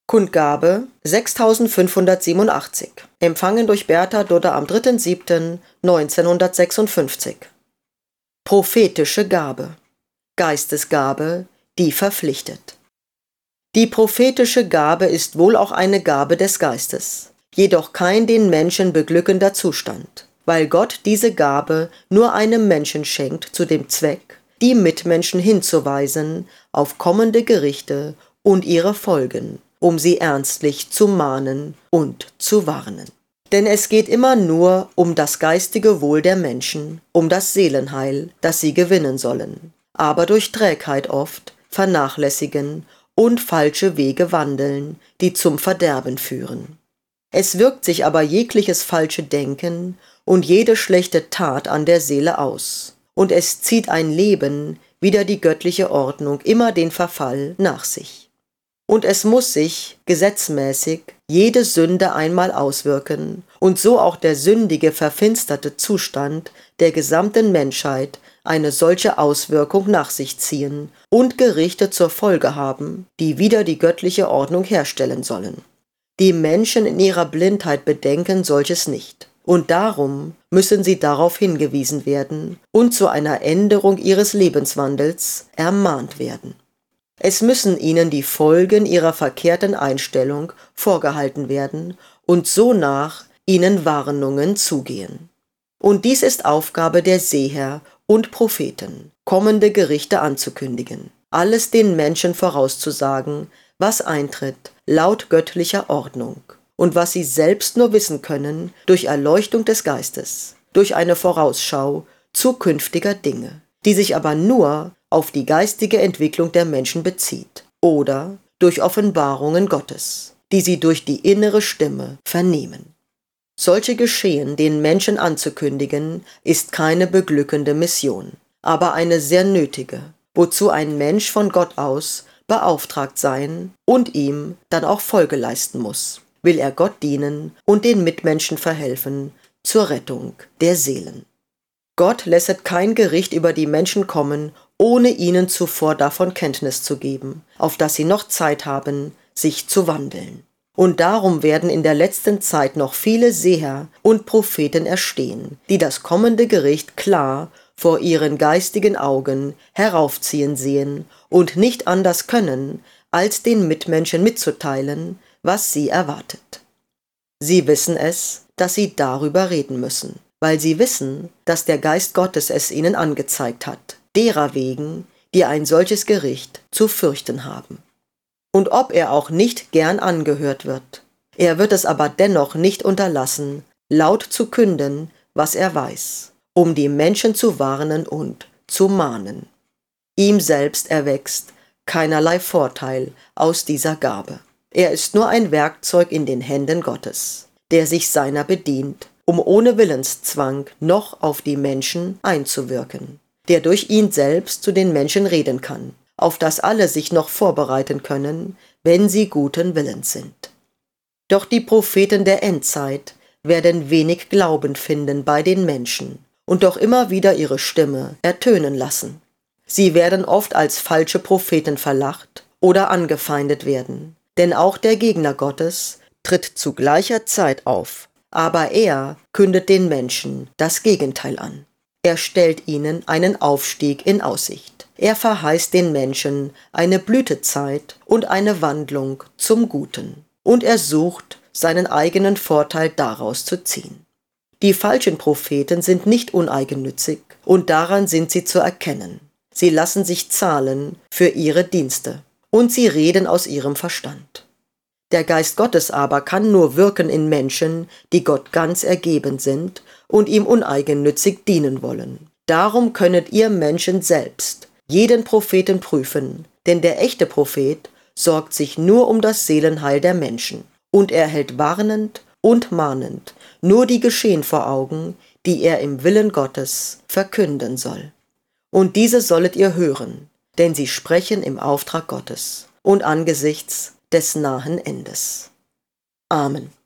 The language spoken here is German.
Kundgabe 6587, empfangen durch Bertha Dudder am 3.7.1956. Prophetische Gabe, Geistesgabe, die verpflichtet. Die prophetische Gabe ist wohl auch eine Gabe des Geistes, jedoch kein den Menschen beglückender Zustand, weil Gott diese Gabe nur einem Menschen schenkt zu dem Zweck, die Mitmenschen hinzuweisen auf kommende Gerichte und ihre Folgen, um sie ernstlich zu mahnen und zu warnen. Denn es geht immer nur um das geistige Wohl der Menschen, um das Seelenheil, das sie gewinnen sollen, aber durch Trägheit oft vernachlässigen und falsche Wege wandeln, die zum Verderben führen. Es wirkt sich aber jegliches falsche Denken und jede schlechte Tat an der Seele aus, und es zieht ein Leben wider die göttliche Ordnung immer den Verfall nach sich. Und es muss sich gesetzmäßig jede Sünde einmal auswirken und so auch der sündige, verfinsterte Zustand der gesamten Menschheit eine solche Auswirkung nach sich ziehen und Gerichte zur Folge haben, die wieder die göttliche Ordnung herstellen sollen. Die Menschen in ihrer Blindheit bedenken solches nicht, und darum müssen sie darauf hingewiesen werden und zu einer Änderung ihres Lebenswandels ermahnt werden. Es müssen ihnen die Folgen ihrer verkehrten Einstellung vorgehalten werden und sonach ihnen Warnungen zugehen. Und dies ist Aufgabe der Seher und Propheten, kommende Gerichte anzukündigen, alles den Menschen vorauszusagen, was eintritt, laut göttlicher Ordnung, und was sie selbst nur wissen können durch Erleuchtung des Geistes, durch eine Vorausschau zukünftiger Dinge, die sich aber nur auf die geistige Entwicklung der Menschen bezieht, oder durch Offenbarungen Gottes, die sie durch die innere Stimme vernehmen. Solche Geschehen den Menschen anzukündigen, ist keine beglückende Mission, aber eine sehr nötige, wozu ein Mensch von Gott aus beauftragt sein und ihm dann auch Folge leisten muss, will er Gott dienen und den Mitmenschen verhelfen zur Rettung der Seelen. Gott lässet kein Gericht über die Menschen kommen, ohne ihnen zuvor davon Kenntnis zu geben, auf dass sie noch Zeit haben, sich zu wandeln. Und darum werden in der letzten Zeit noch viele Seher und Propheten erstehen, die das kommende Gericht klar vor ihren geistigen Augen heraufziehen sehen und nicht anders können, als den Mitmenschen mitzuteilen, was sie erwartet. Sie wissen es, dass sie darüber reden müssen, weil sie wissen, dass der Geist Gottes es ihnen angezeigt hat, derer wegen, die ein solches Gericht zu fürchten haben. Und ob er auch nicht gern angehört wird, er wird es aber dennoch nicht unterlassen, laut zu künden, was er weiß, um die Menschen zu warnen und zu mahnen. Ihm selbst erwächst keinerlei Vorteil aus dieser Gabe. Er ist nur ein Werkzeug in den Händen Gottes, der sich seiner bedient, um ohne Willenszwang noch auf die Menschen einzuwirken, der durch ihn selbst zu den Menschen reden kann, auf das alle sich noch vorbereiten können, wenn sie guten Willens sind. Doch die Propheten der Endzeit werden wenig Glauben finden bei den Menschen und doch immer wieder ihre Stimme ertönen lassen. Sie werden oft als falsche Propheten verlacht oder angefeindet werden, denn auch der Gegner Gottes tritt zu gleicher Zeit auf, aber er kündet den Menschen das Gegenteil an. Er stellt ihnen einen Aufstieg in Aussicht. Er verheißt den Menschen eine Blütezeit und eine Wandlung zum Guten. Und er sucht, seinen eigenen Vorteil daraus zu ziehen. Die falschen Propheten sind nicht uneigennützig und daran sind sie zu erkennen. Sie lassen sich zahlen für ihre Dienste und sie reden aus ihrem Verstand. Der Geist Gottes aber kann nur wirken in Menschen, die Gott ganz ergeben sind und ihm uneigennützig dienen wollen. Darum könnet ihr Menschen selbst jeden Propheten prüfen, denn der echte Prophet sorgt sich nur um das Seelenheil der Menschen und er hält warnend und mahnend nur die Geschehen vor Augen, die er im Willen Gottes verkünden soll. Und diese sollet ihr hören, denn sie sprechen im Auftrag Gottes und angesichts des nahen Endes. Amen.